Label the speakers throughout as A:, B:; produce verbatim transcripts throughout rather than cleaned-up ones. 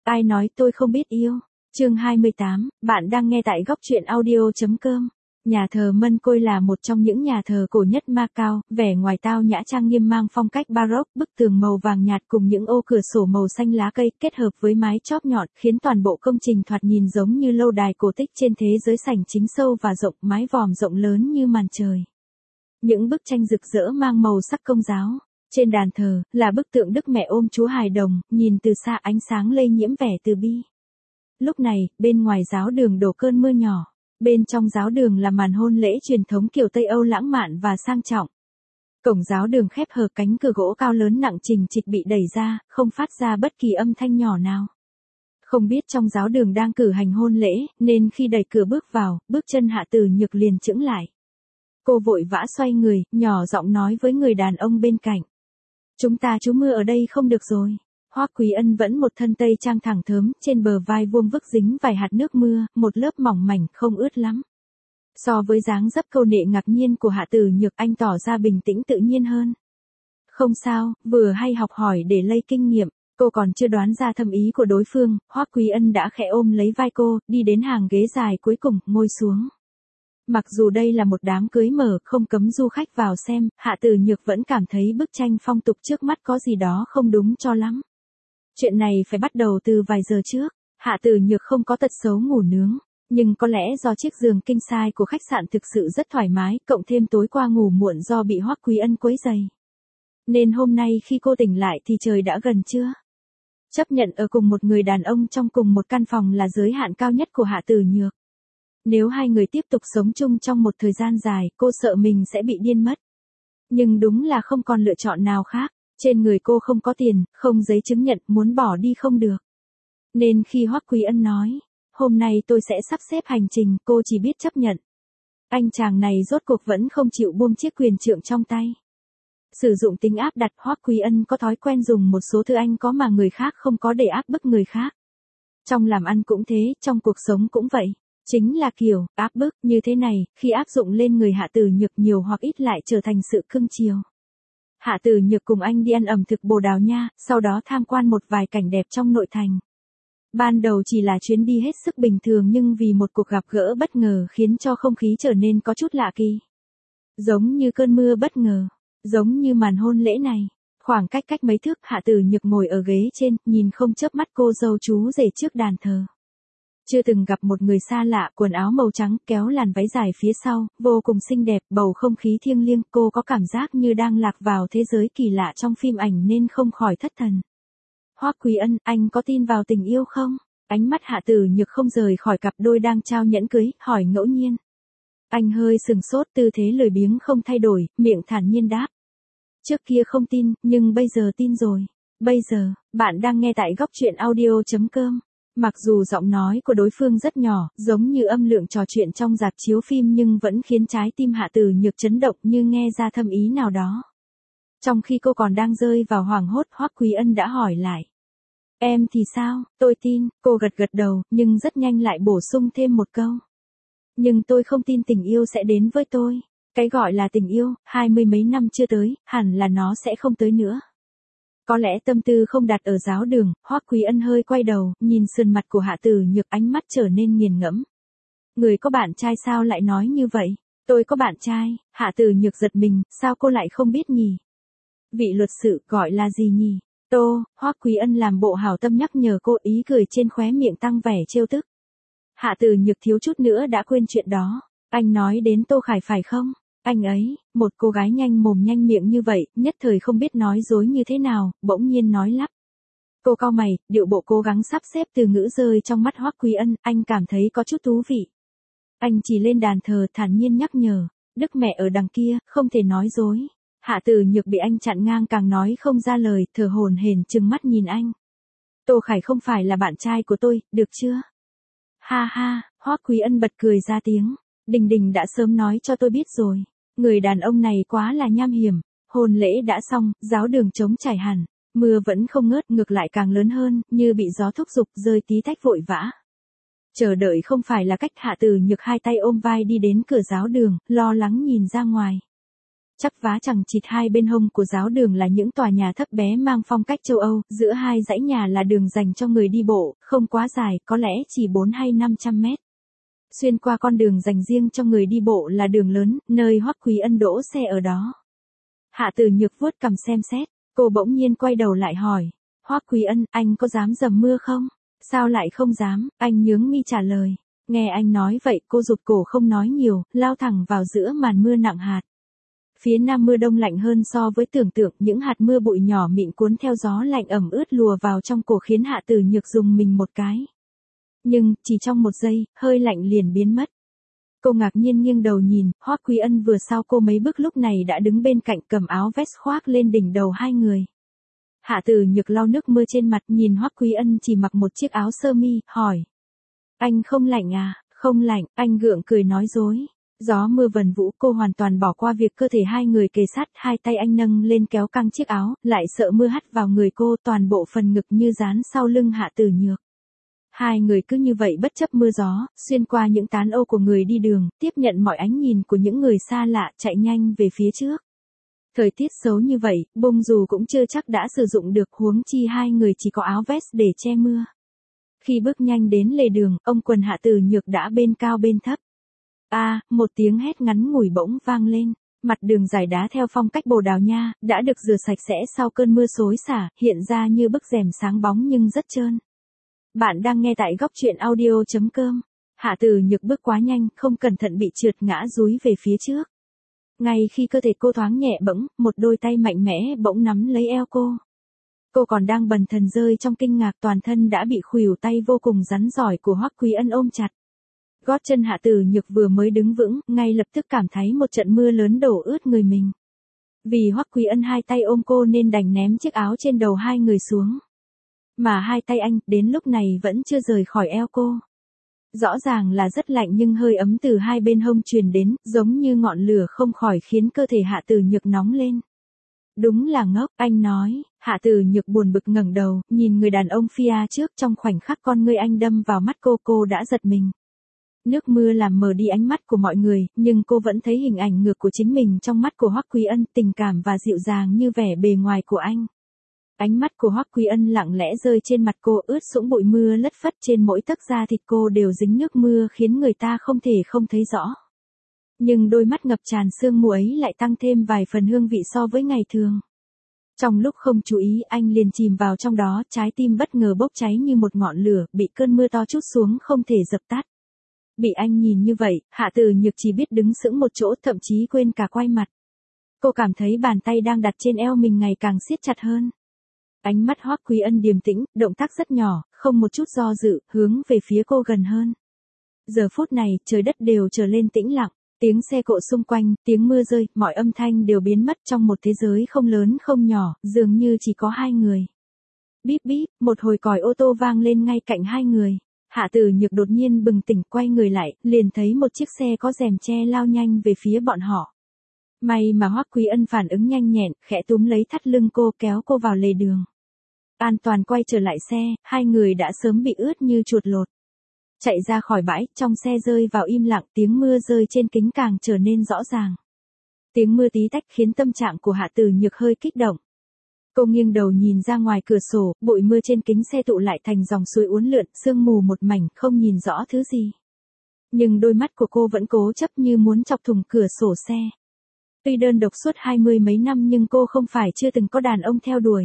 A: Ai nói tôi không biết yêu? Chương hai mươi tám, bạn đang nghe tại góc truyện audio.com. Nhà thờ Mân Côi là một trong những nhà thờ cổ nhất Macau, vẻ ngoài tao nhã trang nghiêm mang phong cách Baroque, bức tường màu vàng nhạt cùng những ô cửa sổ màu xanh lá cây kết hợp với mái chóp nhọn khiến toàn bộ công trình thoạt nhìn giống như lâu đài cổ tích trên thế giới, sảnh chính sâu và rộng, mái vòm rộng lớn như màn trời. Những bức tranh rực rỡ mang màu sắc Công giáo. Trên đàn thờ là bức tượng Đức Mẹ ôm Chúa Hài Đồng, nhìn từ xa ánh sáng lây nhiễm vẻ từ bi. Lúc này, bên ngoài giáo đường đổ cơn mưa nhỏ. Bên trong giáo đường là màn hôn lễ truyền thống kiểu Tây Âu lãng mạn và sang trọng. Cổng giáo đường khép hờ, cánh cửa gỗ cao lớn nặng trình trịch bị đẩy ra, không phát ra bất kỳ âm thanh nhỏ nào. Không biết trong giáo đường đang cử hành hôn lễ, nên khi đẩy cửa bước vào, bước chân Hạ Tử Nhược liền chững lại. Cô vội vã xoay người, nhỏ giọng nói với người đàn ông bên cạnh. Chúng ta trú mưa ở đây không được rồi. Hoắc Quý Ân vẫn một thân tây trang thẳng thớm, trên bờ vai vuông vức dính vài hạt nước mưa, một lớp mỏng mảnh không ướt lắm. So với dáng dấp câu nệ ngạc nhiên của Hạ Tử Nhược, anh tỏ ra bình tĩnh tự nhiên hơn. Không sao, vừa hay học hỏi để lây kinh nghiệm. Cô còn chưa đoán ra thâm ý của đối phương, Hoắc Quý Ân đã khẽ ôm lấy vai cô, đi đến hàng ghế dài cuối cùng, ngồi xuống. Mặc dù đây là một đám cưới mở, không cấm du khách vào xem, Hạ Tử Nhược vẫn cảm thấy bức tranh phong tục trước mắt có gì đó không đúng cho lắm. Chuyện này phải bắt đầu từ vài giờ trước. Hạ Tử Nhược không có tật xấu ngủ nướng, nhưng có lẽ do chiếc giường king size của khách sạn thực sự rất thoải mái, cộng thêm tối qua ngủ muộn do bị Hoắc Quý Ân quấy rầy, nên hôm nay khi cô tỉnh lại thì trời đã gần trưa. Chấp nhận ở cùng một người đàn ông trong cùng một căn phòng là giới hạn cao nhất của Hạ Tử Nhược. Nếu hai người tiếp tục sống chung trong một thời gian dài, cô sợ mình sẽ bị điên mất. Nhưng đúng là không còn lựa chọn nào khác. Trên người cô không có tiền, không giấy chứng nhận, muốn bỏ đi không được. Nên khi Hoắc Quý Ân nói, hôm nay tôi sẽ sắp xếp hành trình, cô chỉ biết chấp nhận. Anh chàng này rốt cuộc vẫn không chịu buông chiếc quyền trượng trong tay. Sử dụng tính áp đặt, Hoắc Quý Ân có thói quen dùng một số thứ anh có mà người khác không có để áp bức người khác. Trong làm ăn cũng thế, trong cuộc sống cũng vậy. Chính là kiểu, áp bức, như thế này, khi áp dụng lên người Hạ Tử Nhược nhiều hoặc ít lại trở thành sự cưng chiều. Hạ Tử Nhược cùng anh đi ăn ẩm thực Bồ Đào Nha, sau đó tham quan một vài cảnh đẹp trong nội thành. Ban đầu chỉ là chuyến đi hết sức bình thường nhưng vì một cuộc gặp gỡ bất ngờ khiến cho không khí trở nên có chút lạ kỳ. Giống như cơn mưa bất ngờ, giống như màn hôn lễ này. Khoảng cách cách mấy thước, Hạ Tử Nhược ngồi ở ghế trên, nhìn không chớp mắt cô dâu chú rể trước đàn thờ. Chưa từng gặp một người xa lạ, quần áo màu trắng, kéo làn váy dài phía sau, vô cùng xinh đẹp, bầu không khí thiêng liêng, cô có cảm giác như đang lạc vào thế giới kỳ lạ trong phim ảnh nên không khỏi thất thần. Hoắc Quý Ân, anh có tin vào tình yêu không? Ánh mắt Hạ Tử Nhược không rời khỏi cặp đôi đang trao nhẫn cưới, hỏi ngẫu nhiên. Anh hơi sừng sốt, tư thế lười biếng không thay đổi, miệng thản nhiên đáp. Trước kia không tin, nhưng bây giờ tin rồi. Bây giờ, bạn đang nghe tại góc truyện audio.com. Mặc dù giọng nói của đối phương rất nhỏ, giống như âm lượng trò chuyện trong rạp chiếu phim nhưng vẫn khiến trái tim Hạ Tử Nhược chấn động như nghe ra thâm ý nào đó. Trong khi cô còn đang rơi vào hoảng hốt, Hoắc Quý Ân đã hỏi lại. Em thì sao? Tôi tin, cô gật gật đầu, nhưng rất nhanh lại bổ sung thêm một câu. Nhưng tôi không tin tình yêu sẽ đến với tôi. Cái gọi là tình yêu, hai mươi mấy năm chưa tới, hẳn là nó sẽ không tới nữa. Có lẽ tâm tư không đặt ở giáo đường, Hoắc Quý Ân hơi quay đầu, nhìn sườn mặt của Hạ Tử Nhược, ánh mắt trở nên nghiền ngẫm. Người có bạn trai sao lại nói như vậy? Tôi có bạn trai. Hạ Tử Nhược giật mình, sao cô lại không biết nhỉ? Vị luật sự gọi là gì nhỉ? Tô. Hoắc Quý Ân làm bộ hảo tâm nhắc nhở cô, ý cười trên khóe miệng tăng vẻ trêu tức. Hạ Tử Nhược thiếu chút nữa đã quên chuyện đó. Anh nói đến Tô Khải phải không? Anh ấy, một cô gái nhanh mồm nhanh miệng như vậy, nhất thời không biết nói dối như thế nào, bỗng nhiên nói lắp. Cô cau mày, điệu bộ cố gắng sắp xếp từ ngữ rơi trong mắt Hoắc Quý Ân, anh cảm thấy có chút thú vị. Anh chỉ lên đàn thờ thản nhiên nhắc nhở, Đức Mẹ ở đằng kia, không thể nói dối. Hạ Tử Nhược bị anh chặn ngang càng nói không ra lời, thở hổn hển trừng mắt nhìn anh. Tô Khải không phải là bạn trai của tôi, được chưa? Ha ha, Hoắc Quý Ân bật cười ra tiếng. Đình Đình đã sớm nói cho tôi biết rồi. Người đàn ông này quá là nham hiểm. Hôn lễ đã xong, giáo đường trống trải hẳn. Mưa vẫn không ngớt, ngược lại càng lớn hơn, như bị gió thúc giục, rơi tí tách vội vã. Chờ đợi không phải là cách. Hạ Tử Nhược hai tay ôm vai đi đến cửa giáo đường, lo lắng nhìn ra ngoài. chắp vá chằng chịt hai bên hông của giáo đường là những tòa nhà thấp bé mang phong cách châu Âu, giữa hai dãy nhà là đường dành cho người đi bộ, không quá dài, có lẽ chỉ bốn hay năm trăm mét. Xuyên qua con đường dành riêng cho người đi bộ là đường lớn, nơi Hoắc Quý Ân đỗ xe ở đó. Hạ Tử Nhược vuốt cằm xem xét, cô bỗng nhiên quay đầu lại hỏi, Hoắc Quý Ân, anh có dám dầm mưa không? Sao lại không dám? Anh nhướng mi trả lời. Nghe anh nói vậy, cô rụt cổ không nói nhiều, lao thẳng vào giữa màn mưa nặng hạt. Phía nam mưa đông lạnh hơn so với tưởng tượng, những hạt mưa bụi nhỏ mịn cuốn theo gió lạnh ẩm ướt lùa vào trong cổ khiến Hạ Tử Nhược rùng mình một cái. Nhưng, chỉ trong một giây, hơi lạnh liền biến mất. Cô ngạc nhiên nghiêng đầu nhìn, Hoắc Quý Ân vừa sau cô mấy bước lúc này đã đứng bên cạnh cầm áo vest khoác lên đỉnh đầu hai người. Hạ Tử Nhược lau nước mưa trên mặt nhìn Hoắc Quý Ân chỉ mặc một chiếc áo sơ mi, hỏi. Anh không lạnh à? Không lạnh, anh gượng cười nói dối. Gió mưa vần vũ, cô hoàn toàn bỏ qua việc cơ thể hai người kề sát, hai tay anh nâng lên kéo căng chiếc áo, lại sợ mưa hắt vào người cô, toàn bộ phần ngực như dán sau lưng Hạ Tử Nhược. Hai người cứ như vậy bất chấp mưa gió, xuyên qua những tán ô của người đi đường, tiếp nhận mọi ánh nhìn của những người xa lạ, chạy nhanh về phía trước. Thời tiết xấu như vậy, bông dù cũng chưa chắc đã sử dụng được, huống chi hai người chỉ có áo vest để che mưa. Khi bước nhanh đến lề đường, ông quần Hạ Tử Nhược đã bên cao bên thấp. A, à, một tiếng hét ngắn ngủi bỗng vang lên. Mặt đường dài đá theo phong cách Bồ Đào Nha, đã được rửa sạch sẽ sau cơn mưa xối xả, hiện ra như bức rèm sáng bóng nhưng rất trơn. Bạn đang nghe tại góc truyện audio chấm com. Hạ Tử Nhược bước quá nhanh, không cẩn thận bị trượt ngã dúi về phía trước. Ngay khi cơ thể cô thoáng nhẹ bẫng, một đôi tay mạnh mẽ bỗng nắm lấy eo cô. Cô còn đang bần thần rơi trong kinh ngạc, toàn thân đã bị khuỷu tay vô cùng rắn giỏi của Hoắc Quý Ân ôm chặt. Gót chân Hạ Tử Nhược vừa mới đứng vững, ngay lập tức cảm thấy một trận mưa lớn đổ ướt người mình. Vì Hoắc Quý Ân hai tay ôm cô nên đành ném chiếc áo trên đầu hai người xuống. Mà hai tay anh, đến lúc này vẫn chưa rời khỏi eo cô. Rõ ràng là rất lạnh nhưng hơi ấm từ hai bên hông truyền đến, giống như ngọn lửa không khỏi khiến cơ thể Hạ Tử Nhược nóng lên. Đúng là ngốc, anh nói. Hạ Tử Nhược buồn bực ngẩng đầu, nhìn người đàn ông phía trước, trong khoảnh khắc con ngươi anh đâm vào mắt cô, cô đã giật mình. Nước mưa làm mờ đi ánh mắt của mọi người, nhưng cô vẫn thấy hình ảnh ngược của chính mình trong mắt của Hoắc Quý Ân, tình cảm và dịu dàng như vẻ bề ngoài của anh. Ánh mắt của Hoắc Quý Ân lặng lẽ rơi trên mặt cô, ướt sũng bụi mưa lất phất trên mỗi tấc da thịt cô đều dính nước mưa khiến người ta không thể không thấy rõ. Nhưng đôi mắt ngập tràn sương mù ấy lại tăng thêm vài phần hương vị so với ngày thường. Trong lúc không chú ý, anh liền chìm vào trong đó, trái tim bất ngờ bốc cháy như một ngọn lửa, bị cơn mưa to trút xuống không thể dập tắt. Bị anh nhìn như vậy, Hạ Tử Nhược chỉ biết đứng sững một chỗ, thậm chí quên cả quay mặt. Cô cảm thấy bàn tay đang đặt trên eo mình ngày càng siết chặt hơn. Ánh mắt Hoắc Quý Ân điềm tĩnh, động tác rất nhỏ, không một chút do dự, hướng về phía cô gần hơn. Giờ phút này, trời đất đều trở lên tĩnh lặng, tiếng xe cộ xung quanh, tiếng mưa rơi, mọi âm thanh đều biến mất trong một thế giới không lớn không nhỏ, dường như chỉ có hai người. Bíp bíp, một hồi còi ô tô vang lên ngay cạnh hai người. Hạ Tử Nhược đột nhiên bừng tỉnh, quay người lại, liền thấy một chiếc xe có rèm che lao nhanh về phía bọn họ. May mà Hoắc Quý Ân phản ứng nhanh nhẹn, khẽ túm lấy thắt lưng cô, kéo cô vào lề đường. An toàn quay trở lại xe, hai người đã sớm bị ướt như chuột lột. Chạy ra khỏi bãi, trong xe rơi vào im lặng, tiếng mưa rơi trên kính càng trở nên rõ ràng. Tiếng mưa tí tách khiến tâm trạng của Hạ Tử Nhược hơi kích động. Cô nghiêng đầu nhìn ra ngoài cửa sổ, bụi mưa trên kính xe tụ lại thành dòng suối uốn lượn, sương mù một mảnh, không nhìn rõ thứ gì. Nhưng đôi mắt của cô vẫn cố chấp như muốn chọc thủng cửa sổ xe. Tuy đơn độc suốt hai mươi mấy năm nhưng cô không phải chưa từng có đàn ông theo đuổi.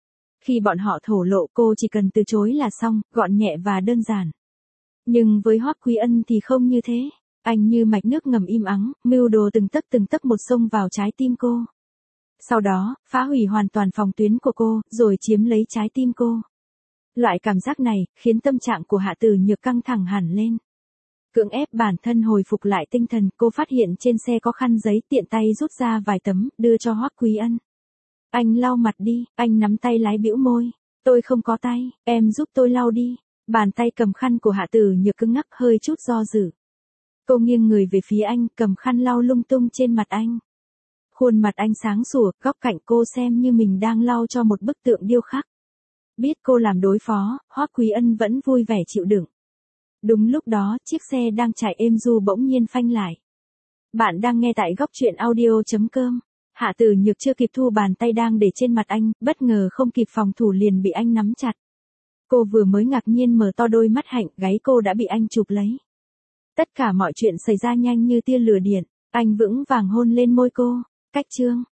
A: Khi bọn họ thổ lộ cô chỉ cần từ chối là xong, gọn nhẹ và đơn giản. Nhưng với Hoắc Quý Ân thì không như thế. Anh như mạch nước ngầm im ắng, mưu đồ từng tấc từng tấc một xông vào trái tim cô. Sau đó, phá hủy hoàn toàn phòng tuyến của cô, rồi chiếm lấy trái tim cô. Loại cảm giác này, khiến tâm trạng của Hạ Tử Nhược căng thẳng hẳn lên. Cưỡng ép bản thân hồi phục lại tinh thần, cô phát hiện trên xe có khăn giấy, tiện tay rút ra vài tấm, đưa cho Hoắc Quý Ân. Anh lau mặt đi, anh nắm tay lái bĩu môi. Tôi không có tay, em giúp tôi lau đi. Bàn tay cầm khăn của Hạ Tử Nhược cứng ngắc, hơi chút do dự. Cô nghiêng người về phía anh, cầm khăn lau lung tung trên mặt anh. Khuôn mặt anh sáng sủa, góc cạnh cô xem như mình đang lau cho một bức tượng điêu khắc. Biết cô làm đối phó, Hoắc Quý Ân vẫn vui vẻ chịu đựng. Đúng lúc đó, chiếc xe đang chạy êm du bỗng nhiên phanh lại. Bạn đang nghe tại góc truyện audio chấm com. Hạ Tử Nhược chưa kịp thu bàn tay đang để trên mặt anh, bất ngờ không kịp phòng thủ liền bị anh nắm chặt. Cô vừa mới ngạc nhiên mở to đôi mắt hạnh, gáy cô đã bị anh chụp lấy. Tất cả mọi chuyện xảy ra nhanh như tia lửa điện, anh vững vàng hôn lên môi cô. Cách chương